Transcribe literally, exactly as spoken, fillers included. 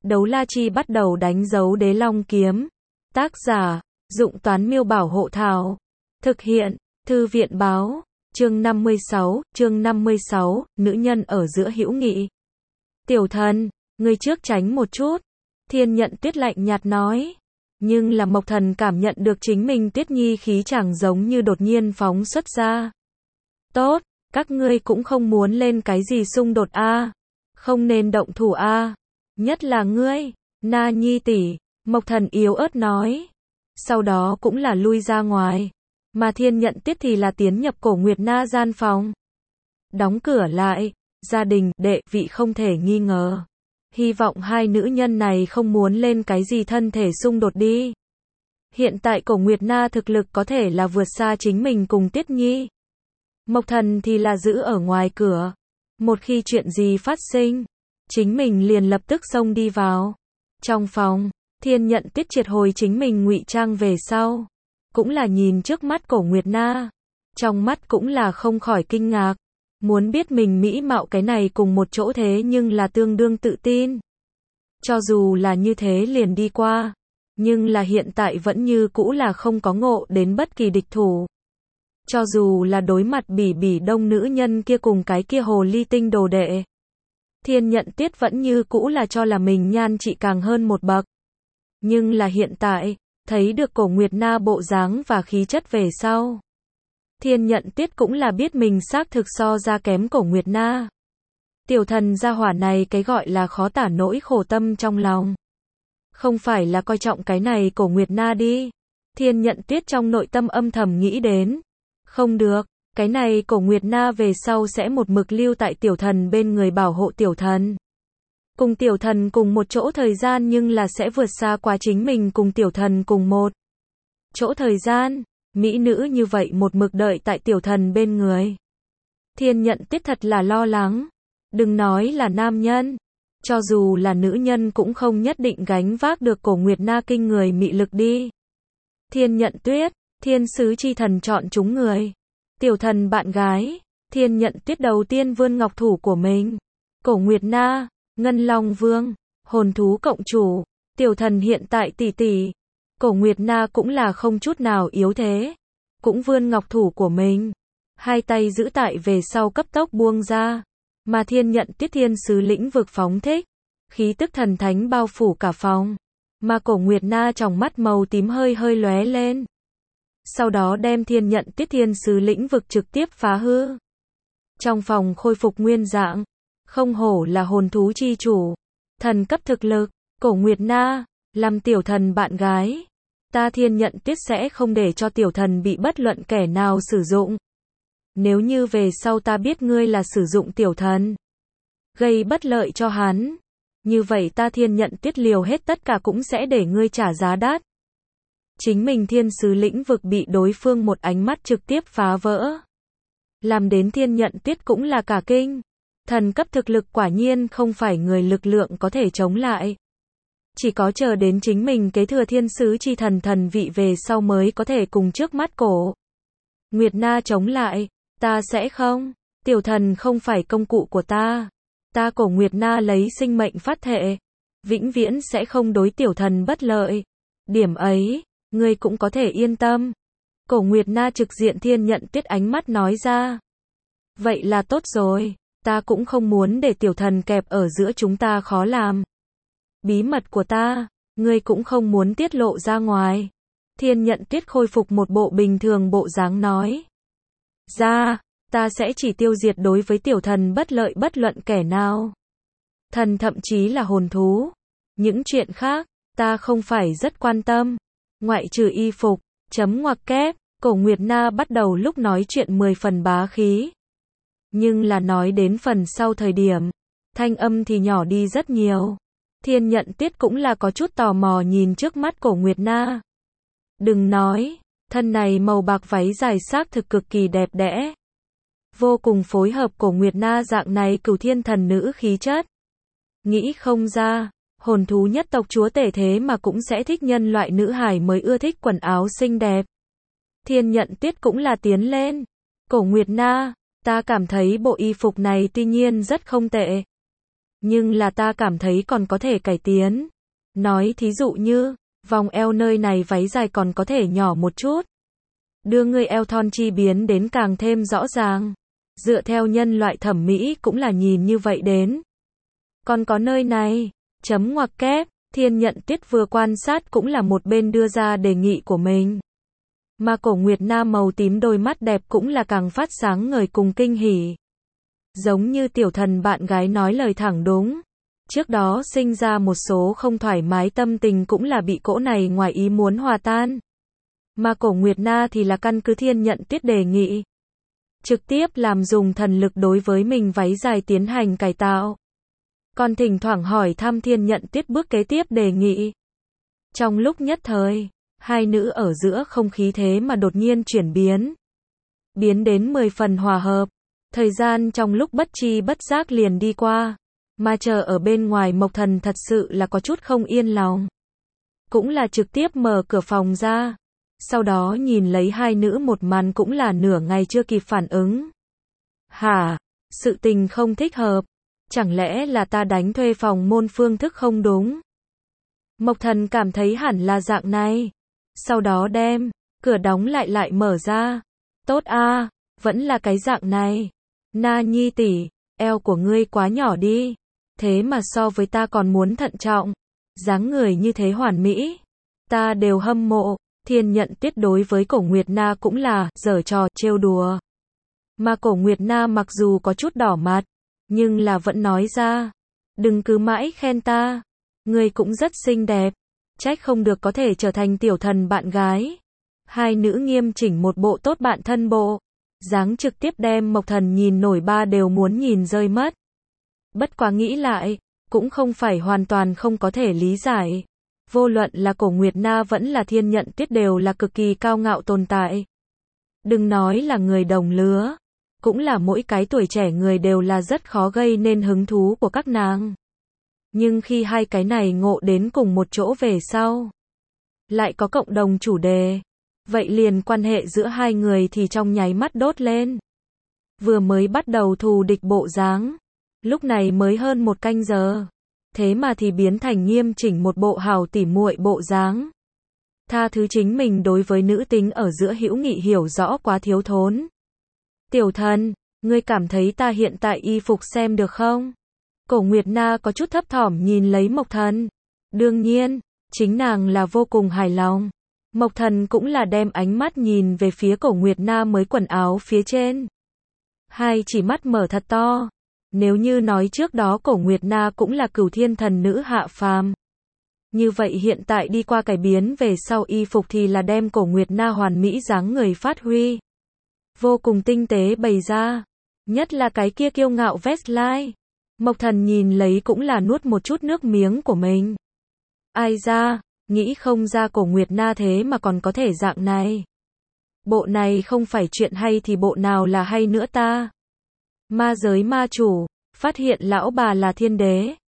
Đấu la chi bắt đầu đánh dấu đế long kiếm. Tác giả, Dụng Toán Miêu Bảo Hộ Thảo. Thực hiện, Thư viện Báo. Chương năm mươi sáu, chương năm mươi sáu, nữ nhân ở giữa hữu nghị. Tiểu thần, người trước tránh một chút. Thiên Nhận Tuyết lạnh nhạt nói. Nhưng là Mộc Thần cảm nhận được chính mình Tuyết Nhi khí chẳng giống như đột nhiên phóng xuất ra. Tốt, các ngươi cũng không muốn lên cái gì xung đột a, không nên động thủ a, nhất là ngươi, Na Nhi tỷ, Mộc Thần yếu ớt nói. Sau đó cũng là lui ra ngoài, mà Thiên Nhận Tuyết thì là tiến nhập Cổ Nguyệt Na gian phòng. Đóng cửa lại, gia đình, đệ vị không thể nghi ngờ. Hy vọng hai nữ nhân này không muốn lên cái gì thân thể xung đột đi. Hiện tại Cổ Nguyệt Na thực lực có thể là vượt xa chính mình cùng Tuyết Nhi. Mộc Thần thì là giữ ở ngoài cửa. Một khi chuyện gì phát sinh, chính mình liền lập tức xông đi vào. Trong phòng, Thiên Nhận Tuyết triệt hồi chính mình ngụy trang về sau. Cũng là nhìn trước mắt Cổ Nguyệt Na. Trong mắt cũng là không khỏi kinh ngạc. Muốn biết mình mỹ mạo cái này cùng một chỗ thế nhưng là tương đương tự tin. Cho dù là như thế liền đi qua. Nhưng là hiện tại vẫn như cũ là không có ngộ đến bất kỳ địch thủ. Cho dù là đối mặt bỉ bỉ đông nữ nhân kia cùng cái kia hồ ly tinh đồ đệ. Thiên Nhận Tuyết vẫn như cũ là cho là mình nhan trị càng hơn một bậc. Nhưng là hiện tại, thấy được Cổ Nguyệt Na bộ dáng và khí chất về sau. Thiên Nhận Tuyết cũng là biết mình xác thực so ra kém Cổ Nguyệt Na. Tiểu thần gia hỏa này cái gọi là khó tả nỗi khổ tâm trong lòng. Không phải là coi trọng cái này Cổ Nguyệt Na đi. Thiên Nhận Tuyết trong nội tâm âm thầm nghĩ đến. Không được, cái này Cổ Nguyệt Na về sau sẽ một mực lưu tại tiểu thần bên người bảo hộ tiểu thần. Cùng tiểu thần cùng một chỗ thời gian nhưng là sẽ vượt xa quá chính mình cùng tiểu thần cùng một chỗ thời gian. Mỹ nữ như vậy một mực đợi tại tiểu thần bên người. Thiên Nhận Tuyết thật là lo lắng. Đừng nói là nam nhân. Cho dù là nữ nhân cũng không nhất định gánh vác được Cổ Nguyệt Na kinh người mị lực đi. Thiên Nhận Tuyết, thiên sứ chi thần chọn chúng người. Tiểu thần bạn gái. Thiên Nhận Tuyết đầu tiên vươn ngọc thủ của mình. Cổ Nguyệt Na, Ngân Long Vương, hồn thú cộng chủ. Tiểu thần hiện tại tỷ tỷ. Cổ Nguyệt Na cũng là không chút nào yếu thế. Cũng vươn ngọc thủ của mình. Hai tay giữ tại về sau cấp tốc buông ra. Mà Thiên Nhận Tuyết thiên sứ lĩnh vực phóng thích. Khí tức thần thánh bao phủ cả phòng. Mà Cổ Nguyệt Na trong mắt màu tím hơi hơi lóe lên. Sau đó đem Thiên Nhận Tuyết thiên sứ lĩnh vực trực tiếp phá hư. Trong phòng khôi phục nguyên dạng. Không hổ là hồn thú chi chủ. Thần cấp thực lực. Cổ Nguyệt Na, làm tiểu thần bạn gái. Ta Thiên Nhận Tuyết sẽ không để cho tiểu thần bị bất luận kẻ nào sử dụng. Nếu như về sau ta biết ngươi là sử dụng tiểu thần, gây bất lợi cho hắn, như vậy ta Thiên Nhận Tuyết liều hết tất cả cũng sẽ để ngươi trả giá đắt. Chính mình thiên sứ lĩnh vực bị đối phương một ánh mắt trực tiếp phá vỡ. Làm đến Thiên Nhận Tuyết cũng là cả kinh. Thần cấp thực lực quả nhiên không phải người lực lượng có thể chống lại. Chỉ có chờ đến chính mình kế thừa thiên sứ chi thần thần vị về sau mới có thể cùng trước mắt Cổ Nguyệt Na chống lại. Ta sẽ không. Tiểu thần không phải công cụ của ta. Ta Cổ Nguyệt Na lấy sinh mệnh phát thệ. Vĩnh viễn sẽ không đối tiểu thần bất lợi. Điểm ấy, ngươi cũng có thể yên tâm. Cổ Nguyệt Na trực diện Thiên Nhận Tuyết ánh mắt nói ra. Vậy là tốt rồi. Ta cũng không muốn để tiểu thần kẹp ở giữa chúng ta khó làm. Bí mật của ta, ngươi cũng không muốn tiết lộ ra ngoài. Thiên Nhận Tuyết khôi phục một bộ bình thường bộ dáng nói. Ra, ta sẽ chỉ tiêu diệt đối với tiểu thần bất lợi bất luận kẻ nào. Thần thậm chí là hồn thú. Những chuyện khác, ta không phải rất quan tâm. Ngoại trừ y phục, chấm ngoặc kép, Cổ Nguyệt Na bắt đầu lúc nói chuyện mười phần bá khí. Nhưng là nói đến phần sau thời điểm, thanh âm thì nhỏ đi rất nhiều. Thiên Nhận Tuyết cũng là có chút tò mò nhìn trước mắt Cổ Nguyệt Na. Đừng nói, thân này màu bạc váy dài xác thực cực kỳ đẹp đẽ. Vô cùng phối hợp Cổ Nguyệt Na dạng này cửu thiên thần nữ khí chất. Nghĩ không ra, hồn thú nhất tộc chúa tể thế mà cũng sẽ thích nhân loại nữ hải mới ưa thích quần áo xinh đẹp. Thiên Nhận Tuyết cũng là tiến lên. Cổ Nguyệt Na, ta cảm thấy bộ y phục này tuy nhiên rất không tệ. Nhưng là ta cảm thấy còn có thể cải tiến. Nói thí dụ như, vòng eo nơi này váy dài còn có thể nhỏ một chút. Đưa người eo thon chi biến đến càng thêm rõ ràng. Dựa theo nhân loại thẩm mỹ cũng là nhìn như vậy đến. Còn có nơi này, chấm ngoặc kép, Thiên Nhận Tuyết vừa quan sát cũng là một bên đưa ra đề nghị của mình. Mà Cổ Nguyệt Na màu tím đôi mắt đẹp cũng là càng phát sáng ngời cùng kinh hỉ. Giống như tiểu thần bạn gái nói lời thẳng đúng. Trước đó sinh ra một số không thoải mái tâm tình cũng là bị cỗ này ngoài ý muốn hòa tan. Mà Cổ Nguyệt Na thì là căn cứ Thiên Nhận Tuyết đề nghị. Trực tiếp làm dùng thần lực đối với mình váy dài tiến hành cải tạo. Còn thỉnh thoảng hỏi thăm Thiên Nhận Tuyết bước kế tiếp đề nghị. Trong lúc nhất thời, hai nữ ở giữa không khí thế mà đột nhiên chuyển biến. Biến đến mười phần hòa hợp. Thời gian trong lúc bất chi bất giác liền đi qua. Mà chờ ở bên ngoài Mộc Thần thật sự là có chút không yên lòng. Cũng là trực tiếp mở cửa phòng ra. Sau đó nhìn lấy hai nữ một màn cũng là nửa ngày chưa kịp phản ứng. Hả? Sự tình không thích hợp. Chẳng lẽ là ta đánh thuê phòng môn phương thức không đúng? Mộc Thần cảm thấy hẳn là dạng này. Sau đó đem cửa đóng lại lại mở ra. Tốt a, vẫn là cái dạng này. Na Nhi tỷ, eo của ngươi quá nhỏ đi. Thế mà so với ta còn muốn thận trọng. Dáng người như thế hoàn mỹ. Ta đều hâm mộ. Thiên Nhận Tuyết đối với Cổ Nguyệt Na cũng là giở trò trêu đùa. Mà Cổ Nguyệt Na mặc dù có chút đỏ mặt, nhưng là vẫn nói ra. Đừng cứ mãi khen ta. Ngươi cũng rất xinh đẹp. Trách không được có thể trở thành tiểu thần bạn gái. Hai nữ nghiêm chỉnh một bộ tốt bạn thân bộ. Dáng trực tiếp đem Mộc Thần nhìn nổi ba đều muốn nhìn rơi mất. Bất quá nghĩ lại, cũng không phải hoàn toàn không có thể lý giải. Vô luận là Cổ Nguyệt Na vẫn là Thiên Nhận Tuyết đều là cực kỳ cao ngạo tồn tại. Đừng nói là người đồng lứa. Cũng là mỗi cái tuổi trẻ người đều là rất khó gây nên hứng thú của các nàng. Nhưng khi hai cái này ngộ đến cùng một chỗ về sau, lại có cộng đồng chủ đề. Vậy liền quan hệ giữa hai người thì trong nháy mắt đốt lên. Vừa mới bắt đầu thù địch bộ dáng. Lúc này mới hơn một canh giờ. Thế mà thì biến thành nghiêm chỉnh một bộ hào tỉ muội bộ dáng. Tha thứ chính mình đối với nữ tính ở giữa hữu nghị hiểu rõ quá thiếu thốn. Tiểu thần, ngươi cảm thấy ta hiện tại y phục xem được không? Cổ Nguyệt Na có chút thấp thỏm nhìn lấy Mộc Thần. Đương nhiên, chính nàng là vô cùng hài lòng. Mộc Thần cũng là đem ánh mắt nhìn về phía Cổ Nguyệt Na mới quần áo phía trên. Hai chỉ mắt mở thật to. Nếu như nói trước đó Cổ Nguyệt Na cũng là cửu thiên thần nữ hạ phàm. Như vậy hiện tại đi qua cải biến về sau y phục thì là đem Cổ Nguyệt Na hoàn mỹ dáng người phát huy. Vô cùng tinh tế bày ra. Nhất là cái kia kiêu ngạo vest line. Mộc Thần nhìn lấy cũng là nuốt một chút nước miếng của mình. Ai ra, nghĩ không ra Cổ Nguyệt Na thế mà còn có thể dạng này. Bộ này không phải chuyện hay thì bộ nào là hay nữa ta. Ma giới ma chủ, phát hiện lão bà là thiên đế.